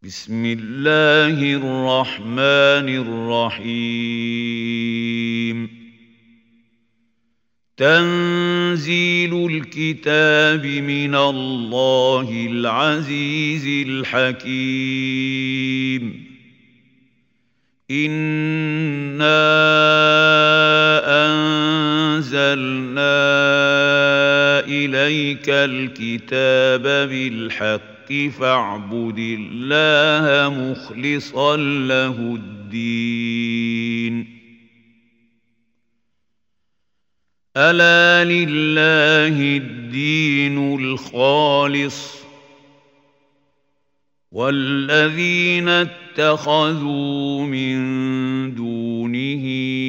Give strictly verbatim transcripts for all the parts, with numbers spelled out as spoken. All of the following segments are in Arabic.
بسم الله الرحمن الرحيم تنزيل الكتاب من الله العزيز الحكيم إنا أنزلنا إليك الكتاب بالحق فاعبد الله مخلصا له الدين ألا لله الدين الخالص والذين اتخذوا من دونه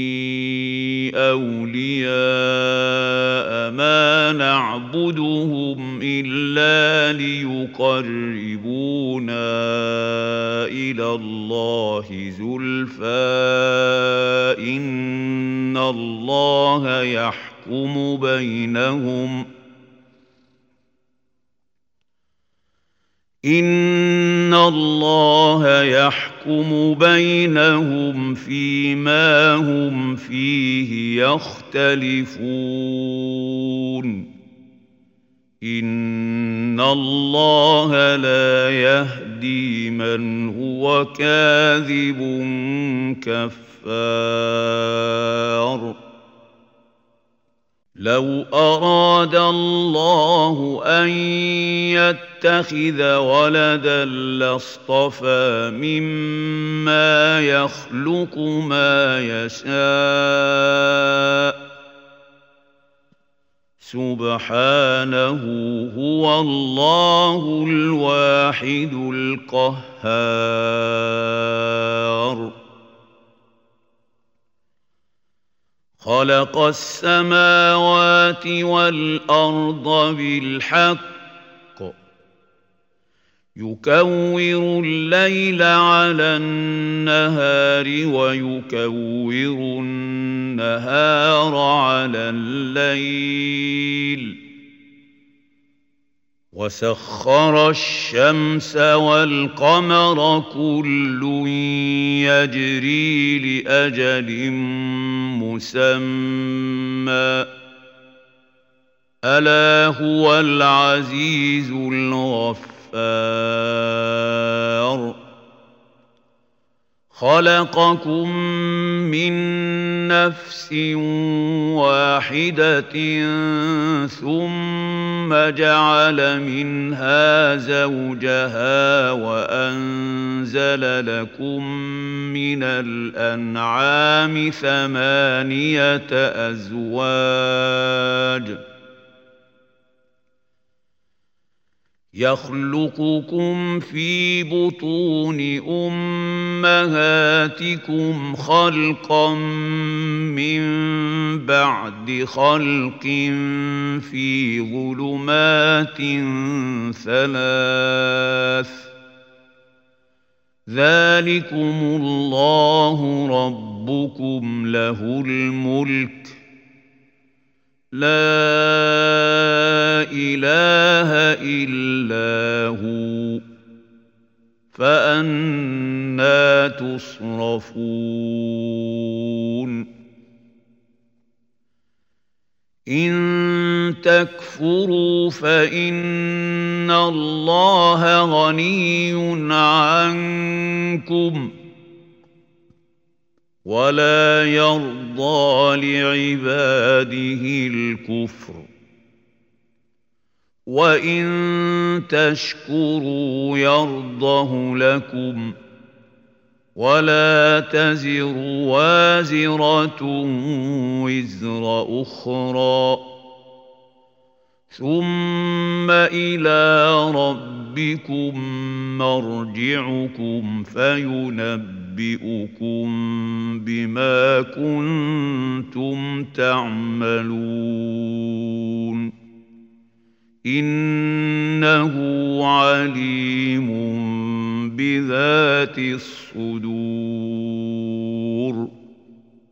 أولياء ما نعبدهم إلا ليقربونا إلى الله زلفى إن الله يحكم بينهم إن الله يحكم بينهم فيما هم فيه يختلفون إن الله لا يهدي من هو كاذب كفار لو أراد الله أن يتخذ ولدا لاصطفى مما يخلق ما يشاء سبحانه هو الله الواحد القهار خلق السماوات والأرض بالحق يكور الليل على النهار ويكور النهار على الليل وسخر الشمس والقمر كل يجري لأجل مسمى ألا هو العزيز الغفار خلقكم من نفس واحدة ثم جعل منها زوجها وأنزل لكم من الأنعام ثمانية أزواج يخلقكم في بطون أمهاتكم خلقا من بعد خلق في ظلمات ثلاث ذلكم الله ربكم له الملك لا إله إلا هو فأنى تصرفون إن تكفروا فإن الله غني عنكم ولا يرضى لعباده الكفر وإن تشكروا يرضه لكم ولا تزر وازرة وزر أخرى ثم إلى ربكم مرجعكم فينبئكم بما كنتم تعملون إنه عليم بذات الصدور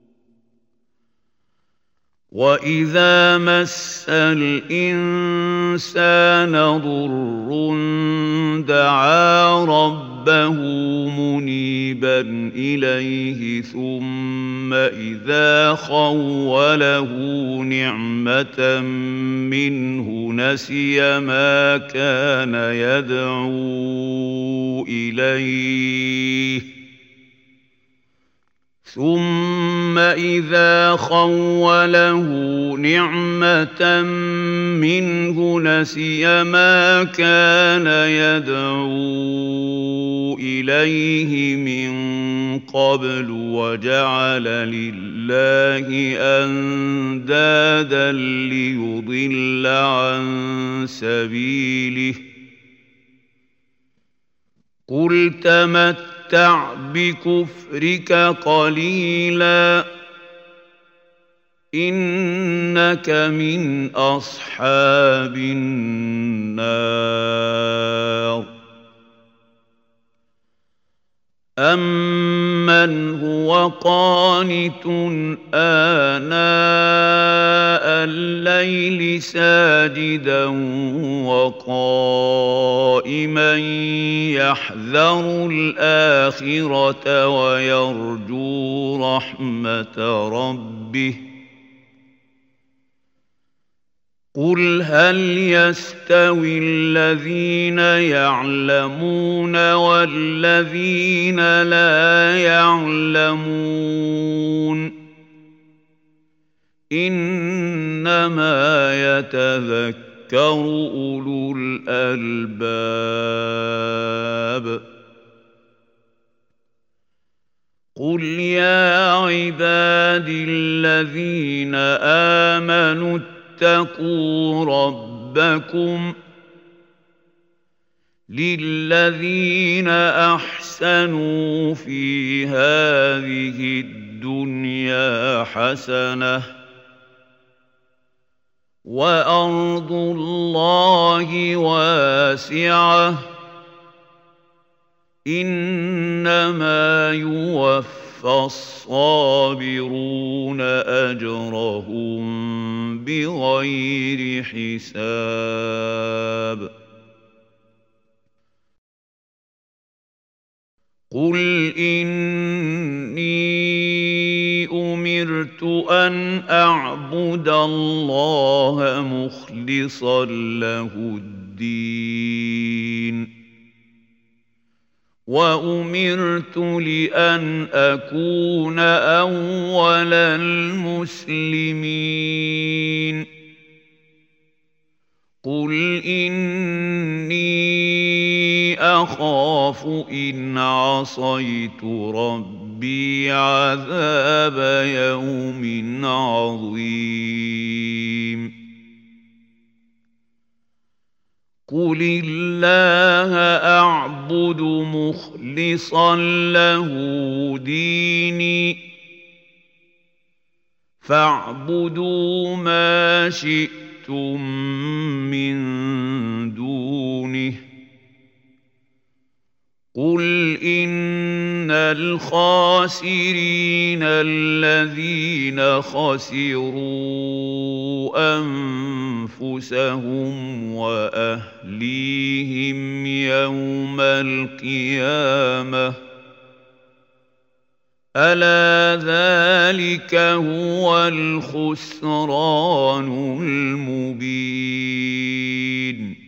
وإذا مس الإنسان الإنسان ضر دعا ربه منيبا إليه ثم إذا خوله نعمة منه نسي ما كان يدعو إليه ثم إذا خوله نعمة منه نسي ما كان يدعو إليه من قبل وجعل لله أندادا ليضل عن سبيله قل تمتع تمتع بكفرك قليلا إنك من أصحاب النار أمن هو قانت آناء الليل ساجدا وقائما يحذر الآخرة ويرجو رحمة ربه قل هل يستوي الذين يعلمون والذين لا يعلمون إنما يتذكر أولو الألباب قل يا عبادي الذين آمنوا اتقوا ربكم للذين أحسنوا في هذه الدنيا حسنة وأرض الله واسعة إنما يوفى الصابرون أجرهم بغير حساب قل إني أمرت أن أعبد الله مخلصا له الدين وأمرت لأن أكون أول المسلمين قل إني أخاف إن عصيت ربي عذاب يوم عظيم قل الله أعبد مخلصا له ديني فاعبدوا ما شئتم من دونه قل إن الخاسرين الذين خسروا أنفسهم وأهليهم يوم القيامة ألا ذلك هو الخسران المبين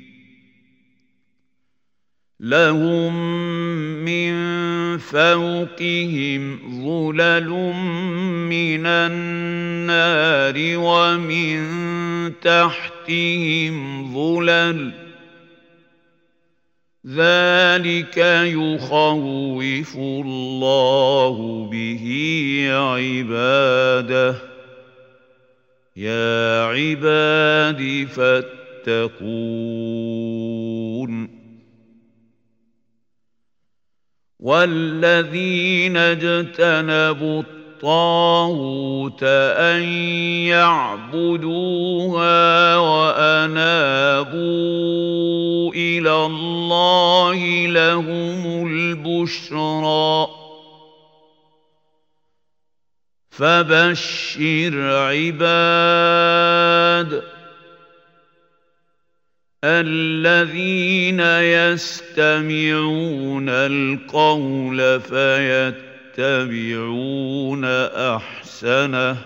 لهم من فوقهم ظلل من النار ومن تحتهم ظلل ذلك يخوف الله به عباده يا عباد فاتقون والذين اجتنبوا الطاغوت أن يعبدوها وأنابوا إلى الله لهم البشرى فبشر عباد الذين يستمعون القول فيتبعون أحسنه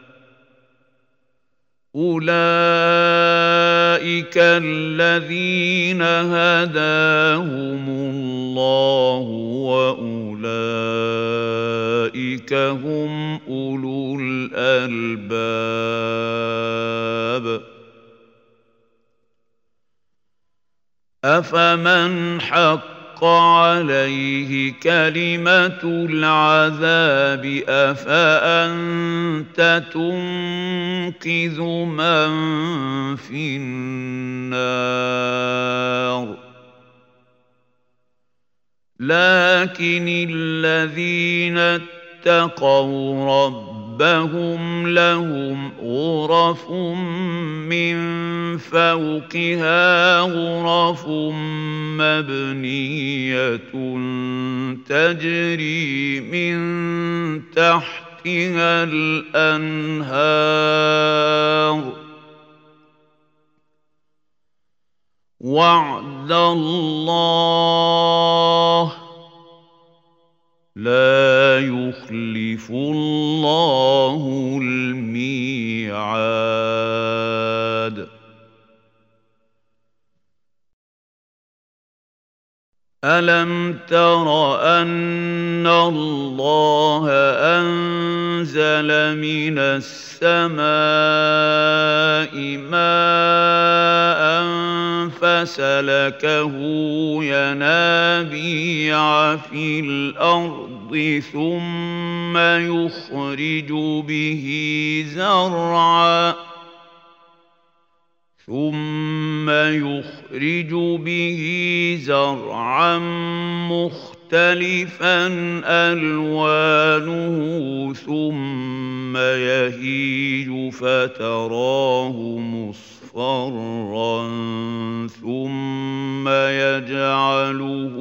أولئك الذين هداهم الله وأولئك هم أولو الألباب أفمن حق عليه كلمة العذاب أفأنت تنقذ من في النار لكن الذين اتقوا ربهم لهم غرف من فوقها غرف مبنية تجري من تحتها الأنهار وعد الله لا يخلف الله الميعاد ألم تر أن الله أنزل من السماء ماء فسلكه ينابيع في الأرض ثم يخرج به زرعا ثم يخرج به زرعا مختلفا ألوانه ثم يهيج فتراه مصفرا ثم يجعله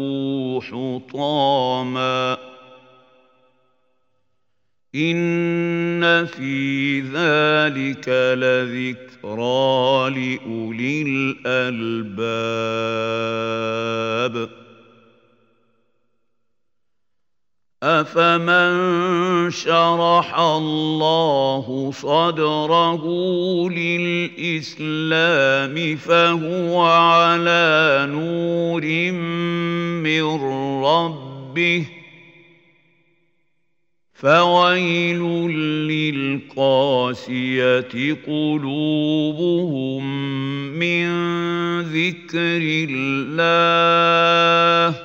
حطاما إن في ذلك لذكرى لأولي الألباب أفمن شرح الله صدره للإسلام فهو على نور من ربه فويل للقاسية قلوبهم من ذكر الله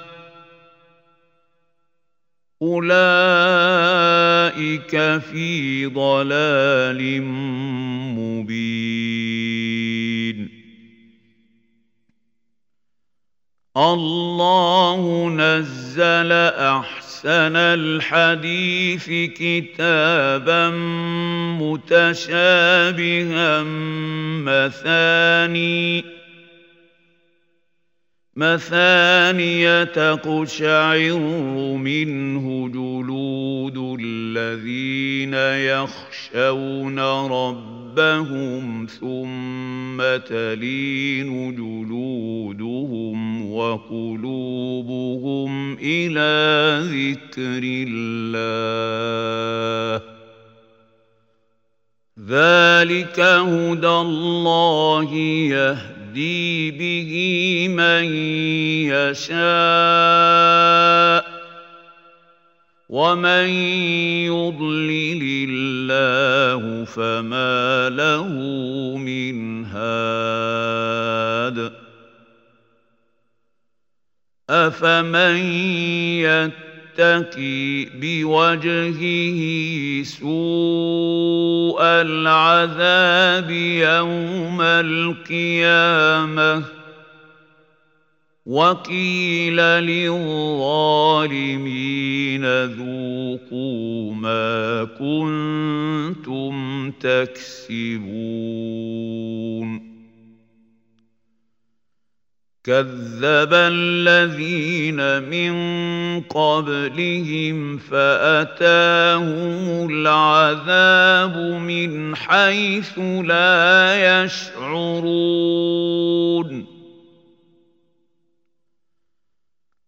أولئك في ضلال مبين الله نزل أحسن أحسن الحديث كتابا متشابها مثاني مثانية تقشعر منه جلود الذين يخشون ربهم ثم تلين جلودهم وقلوبهم إلى ذكر الله ذلك هدى الله يهدي به من يشاء ومن يضلل الله فما له من هاد أفمن يتقي بوجهه سوء العذاب يوم القيامة وقيل للظالمين ذوقوا ما كنتم تكسبون كذب الذين من قبلهم فأتاهم العذاب من حيث لا يشعرون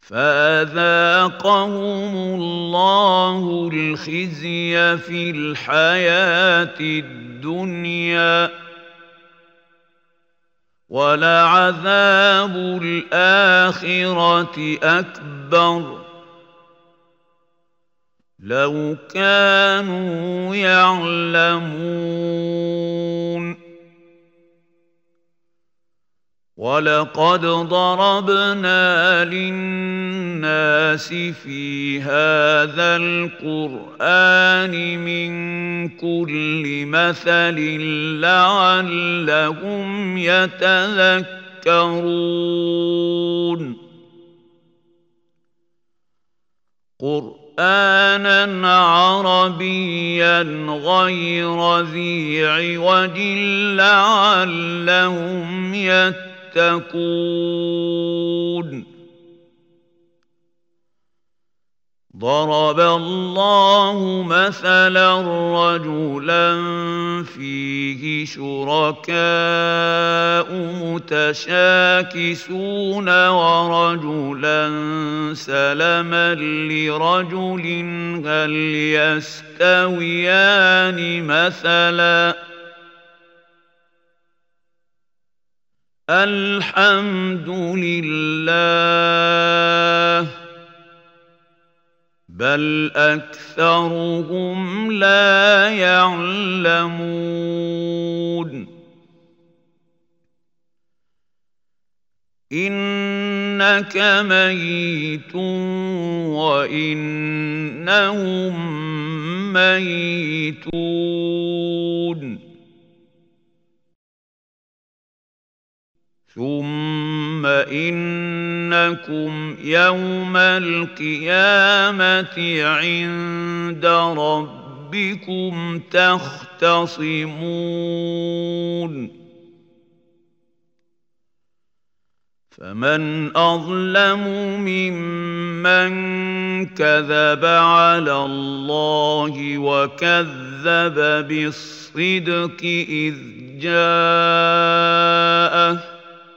فأذاقهم الله الخزي في الحياة الدنيا ولعذاب الآخرة أكبر لو كانوا يعلمون ولقد ضربنا للناس في هذا القرآن من كل مثل لعلهم يتذكرون قرآنا عربيا غير ذي عوج لعلهم يتقون تتقون ضرب الله مثلا رجلا فيه شركاء متشاكسون ورجلا سلما لرجل هل يستويان مثلا الحمد لله بل أكثرهم لا يعلمون إنك ميت وإنهم ميتون ثم إنكم يوم القيامة عند ربكم تختصمون فمن أظلم ممن كذب على الله وكذب بالصدق إذ جاءه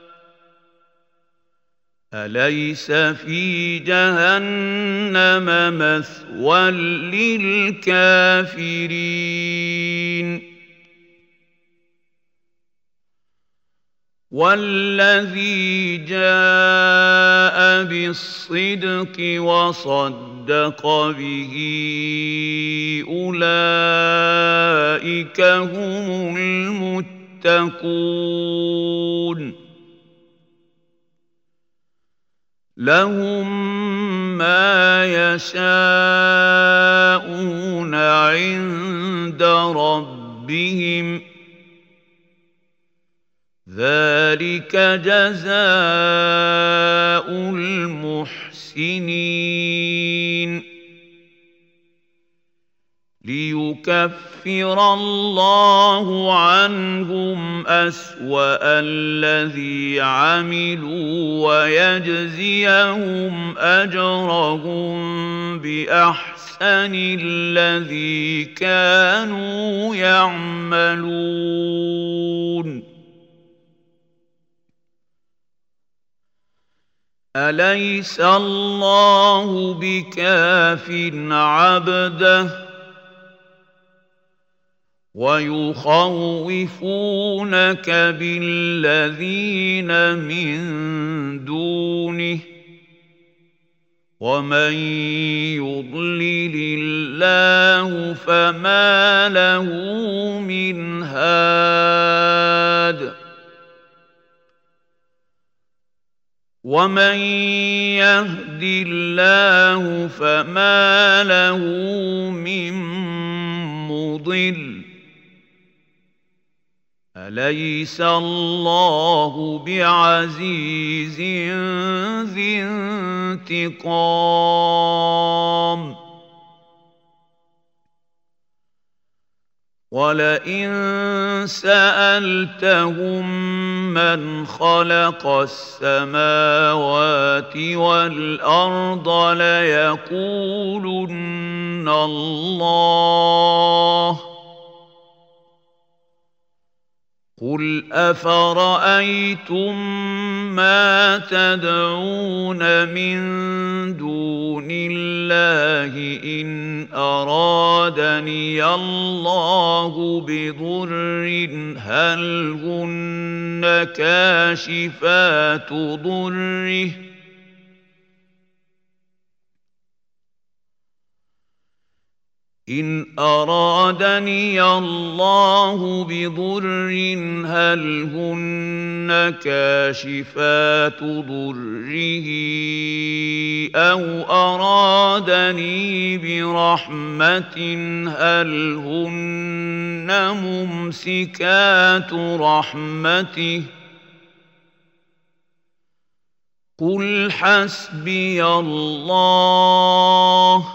أليس في جهنم مثوى للكافرين والذي جاء بالصدق وصدق به أولئك هم المتقون لهم ما يشاءون عند ربهم ذلك جزاء المحسنين ليكفر الله عنهم أسوأ الذي عملوا ويجزيهم أجرهم بأحسن الذي كانوا يعملون أليس الله بكاف عبده ويخوفونك بالذين من دونه ومن يضلل الله فما له من هاد ومن يهد الله فما له من مضل أليس الله بعزيز ذي انتقام ولئن سألتهم من خلق السماوات والأرض ليقولن الله قل أفرأيتم ما تدعون من دون الله إن أرادني الله بضر هل هن كاشفات ضره إن أرادني الله بضر هل هن كاشفات ضره أو أرادني برحمة هل هن ممسكات رحمته قل حسبي الله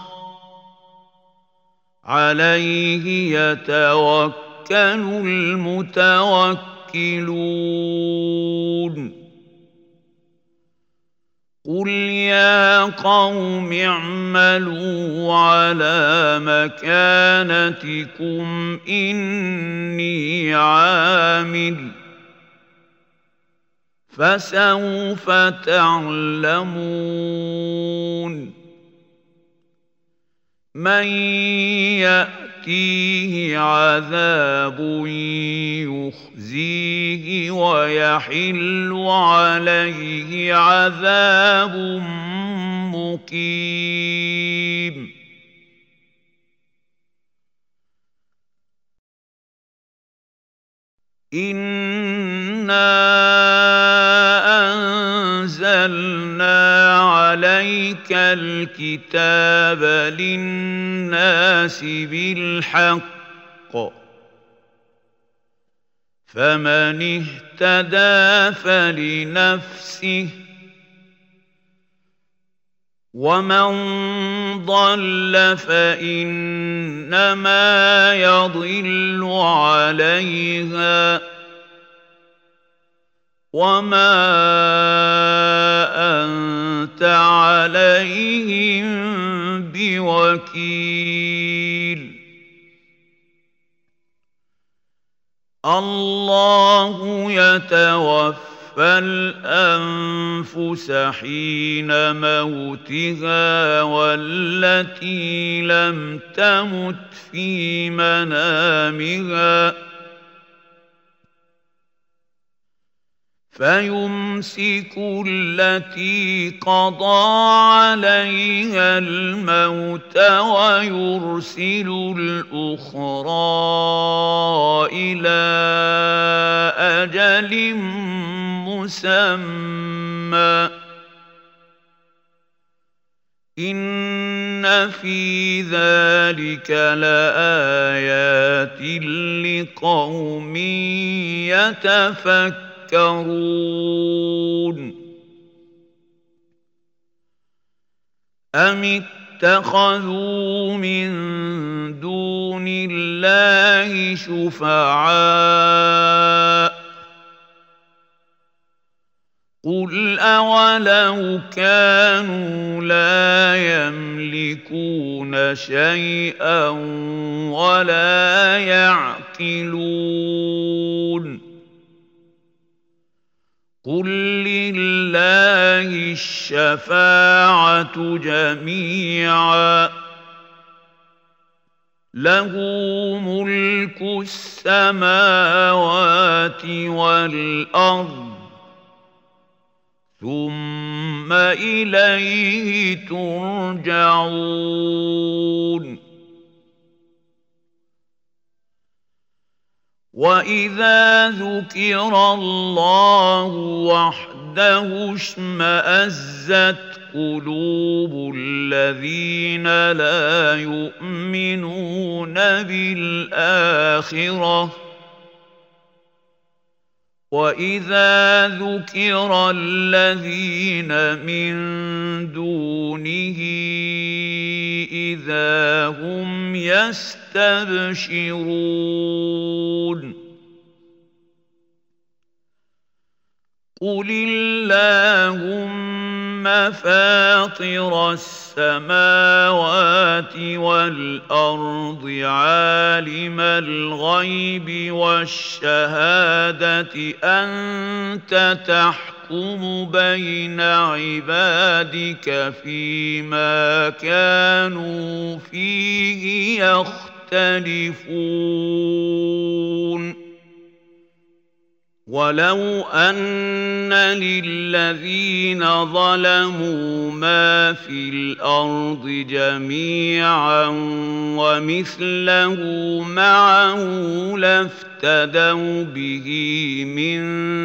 عليه يتوكل المتوكلون قل يا قوم اعملوا على مكانتكم إني عامل فسوف تعلمون من يأتيه عذاب يخزيه ويحل عليه عذاب مقيم إنا أنزلنا عليك الكتاب للناس بالحق فمن اهتدى فلنفسه ومن ضل فإنما يضل عليها وما أنت عليهم بوكيل الله يتوفى الأنفس حين موتها والتي لم تمت في منامها فيمسك التي قضى عليها الموت ويرسل الأخرى إلى أجل مسمى إن في ذلك لآيات لقوم يتفكرون يتفكرون أم اتخذوا من دون الله شفعاء قل أولو كانوا لا يملكون شيئا ولا يعقلون قل لله الشفاعة جميعا له ملك السماوات والأرض ثم إليه ترجعون وإذا ذكر الله وحده اشمأزت قلوب الذين لا يؤمنون بالآخرة وإذا ذكر الذين من دونه إذا هم يستبشرون قل اللهم فاطر السماوات والأرض عالم الغيب والشهادة أنت تحكم بين عبادك فيما كانوا فيه يختلفون ولو أن للذين ظلموا ما في الأرض جميعا ومثله معه لافتدوا به من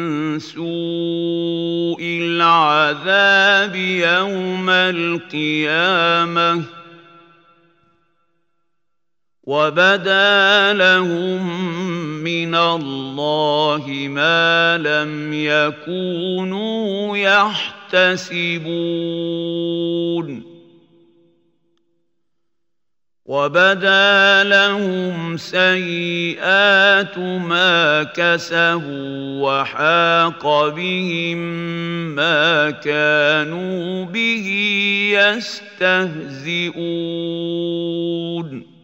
سوء العذاب يوم القيامة وبدا لهم من الله ما لم يكونوا يحتسبون وبدا لهم سيئات ما كسبوا وحاق بهم ما كانوا به يستهزئون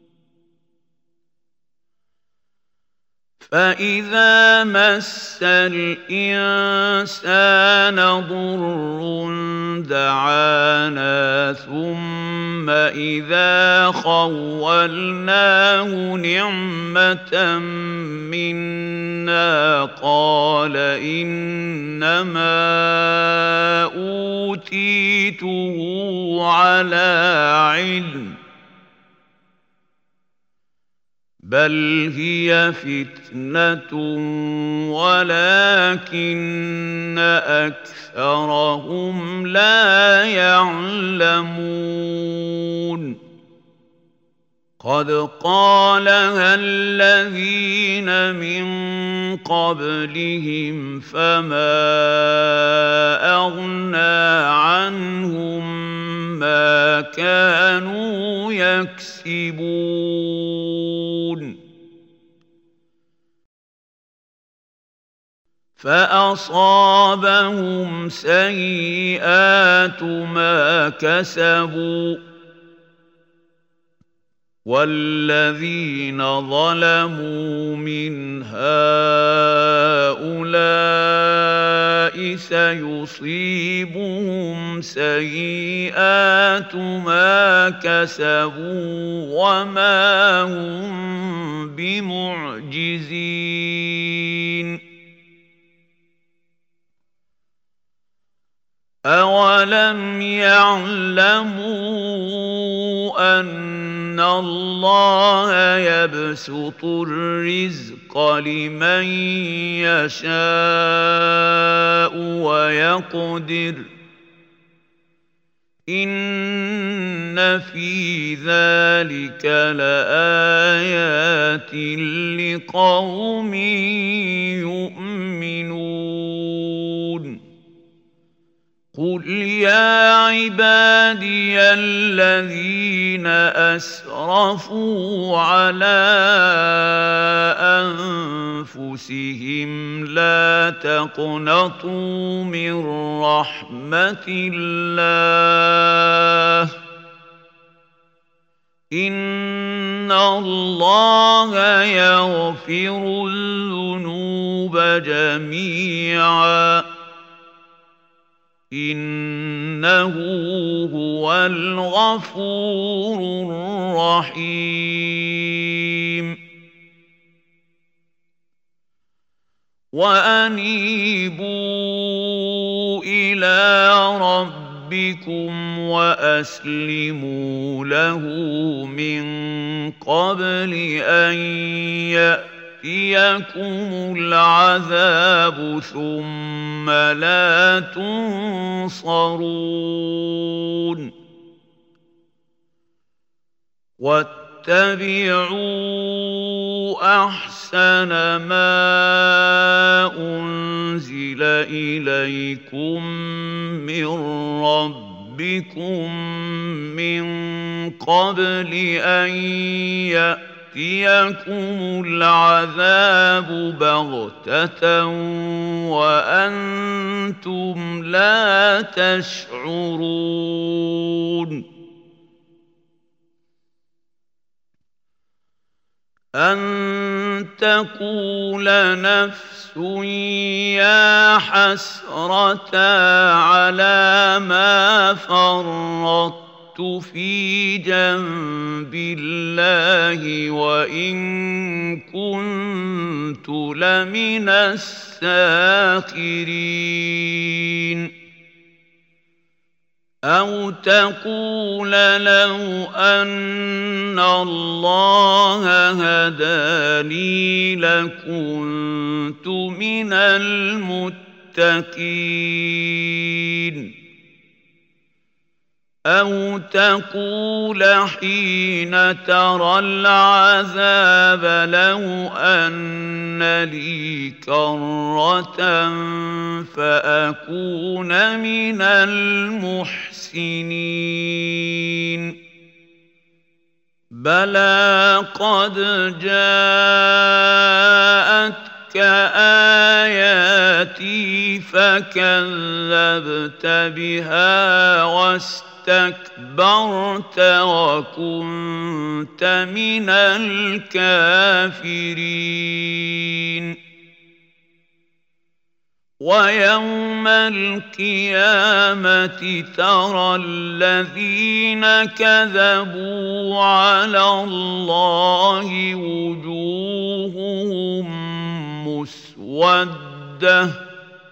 فإذا مس الإنسان ضر دعانا ثم إذا خولناه نعمة منا قال إنما أوتيته على علم بل هي فتنة ولكن أكثرهم لا يعلمون قد قالها الذين من قبلهم فما أغنى عنهم ما كانوا يكسبون فأصابهم سيئات ما كسبوا والذين ظلموا من هؤلاء سيصيبهم سيئات ما كسبوا وما هم بمعجزين أولم يعلموا أن الله يبسط الرزق لمن يشاء ويقدر إن في ذلك لآيات لقوم يؤمنون قل يا عبادي الذين أسرفوا على أنفسهم لا تقنطوا من رحمة الله إن الله يغفر الذنوب جميعا إنه هو الغفور الرحيم وأنيبوا إلى ربكم وأسلموا له من قبل أن يأتي يأتيكم العذاب ثم لا تنصرون واتبعوا أحسن ما أنزل إليكم من ربكم من قبل أن يأتي يأتيكم العذاب بغتة وأنتم لا تشعرون أن تقول نفس يا حسرة على ما فرطت في جنب الله وإن كنت لمن الساخرين أو تقول لو أن الله هداني لكنت من المتقين أو تقول حين ترى العذاب لو أن لي كرة فأكون من المحسنين بلى قد جاءتك آياتي فكذبت بها واستكبرت استكبرت وكنت من الكافرين ويوم القيامة ترى الذين كذبوا على الله وجوههم مسودة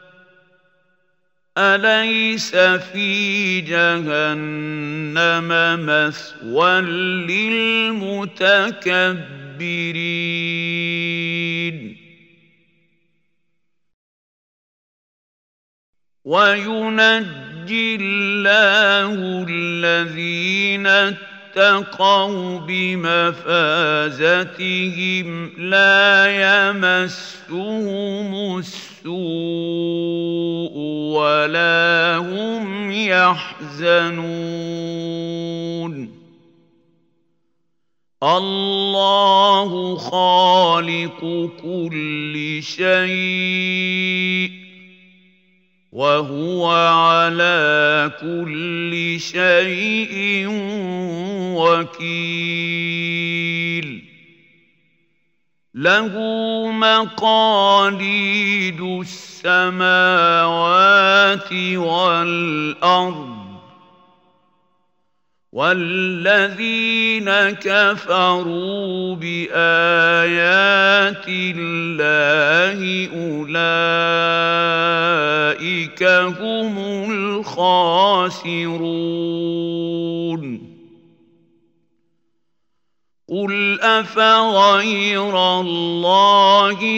أليس في جهنم مثوى للمتكبرين وينجي الله الذين اتقوا بمفازتهم لا يمسهم السوء ولا هم يحزنون الله خالق كل شيء وهو على كل شيء وكيل له مقاليد السماوات والأرض والذين كفروا بآيات الله أولئك هم الخاسرون قل أفغير الله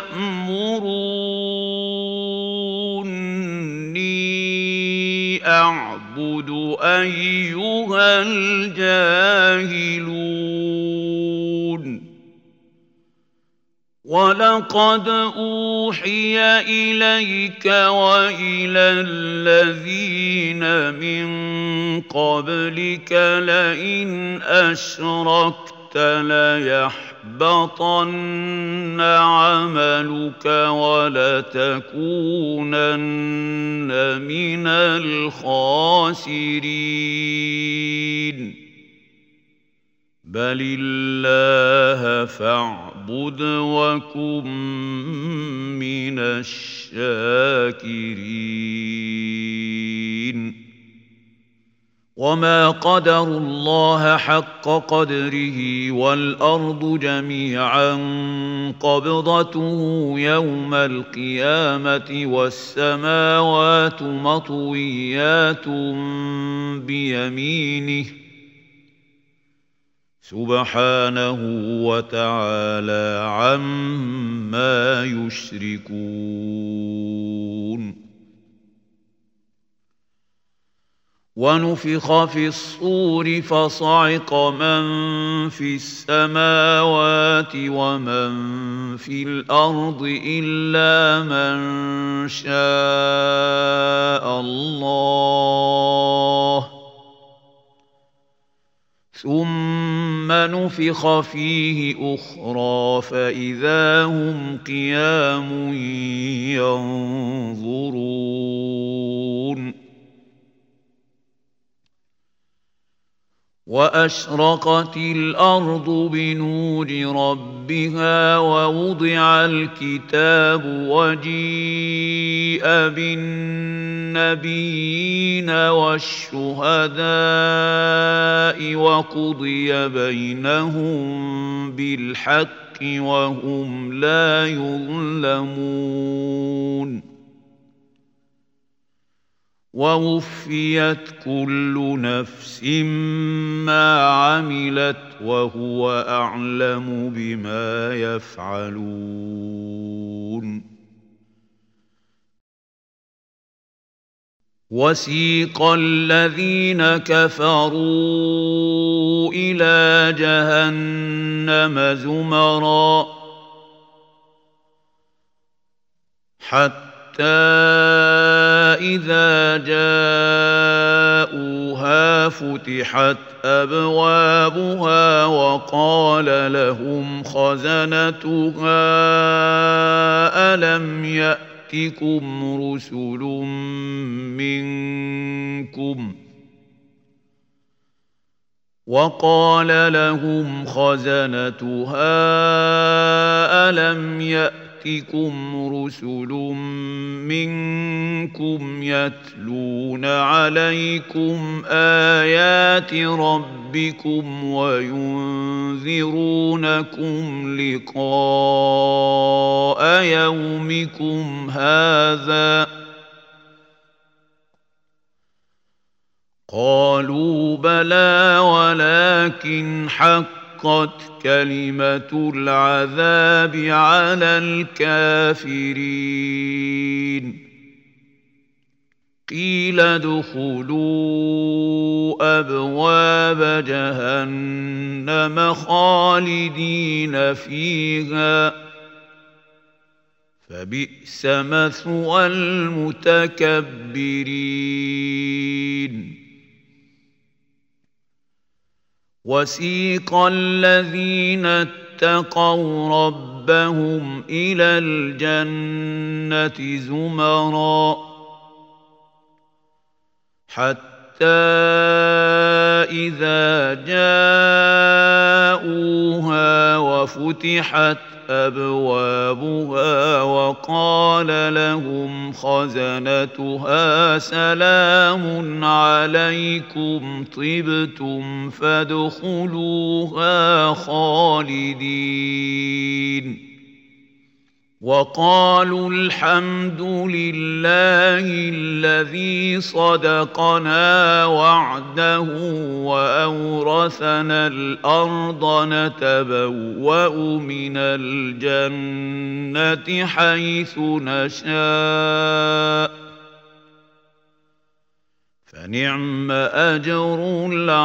تأمروني أعبد أيها الجاهلون ولقد أوحي إليك وإلى الذين من قبلك لئن أشركت ليحبطن عملك ولتكونن من الخاسرين بل الله فاعبد وكن من الشاكرين وما قدروا الله حق قدره والأرض جميعا قبضته يوم القيامة والسماوات مطويات بيمينه سبحانه وتعالى عما يشركون ونفخ في الصور فصعق من في السماوات ومن في الأرض إلا من شاء الله ثم ثم نفخ فيه أخرى فإذا هم قيام ينظرون وأشرقت الأرض بنور ربها ووضع الكتاب وجيء بالنبيين والشهداء وقضي بينهم بالحق وهم لا يظلمون ووفيت كل نفس ما عملت وهو أعلم بما يفعلون وسيق الذين كفروا إلى جهنم زمرا حتى حتى إذا جاءوها فتحت أبوابها وقال لهم خزنتها ألم يأتكم رسل منكم وقال لهم خزنتها ألم يأتكم يأتكم رسل منكم يتلون عليكم آيات ربكم وينذرونكم لقاء يومكم هذا قالوا بلى ولكن حق حقت كلمة العذاب على الكافرين قيل ادخلوا أبواب جهنم خالدين فيها فبئس مثوى المتكبرين وسيق الذين اتقوا ربهم إلى الجنة زمرا حتى إذا جاءوها وفتحت أبوابها وقال لهم خزنتها سلام عليكم طبتم فادخلوها خالدين وقالوا الحمد لله الذي صدقنا وعده وأورثنا الأرض نتبوأ من الجنة حيث نشاء فنعم أجر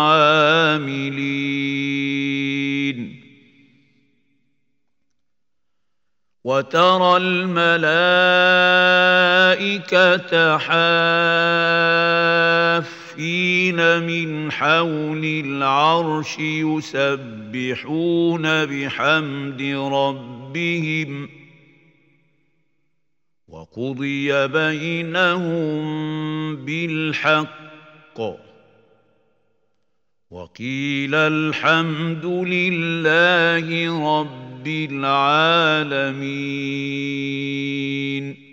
العاملين وترى الملائكة حافين من حول العرش يسبحون بحمد ربهم وقضي بينهم بالحق وقيل الحمد لله رب العالمين